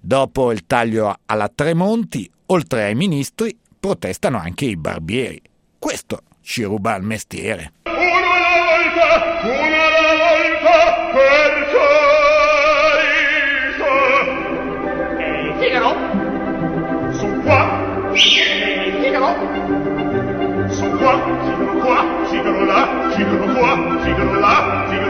Dopo il taglio alla Tremonti, oltre ai ministri, protestano anche i barbieri. Questo ci ruba il mestiere. Una alla volta, perciò Figaro, su qua, Figaro, su qua, Figaro là, Figaro qua, Figaro là, Figaro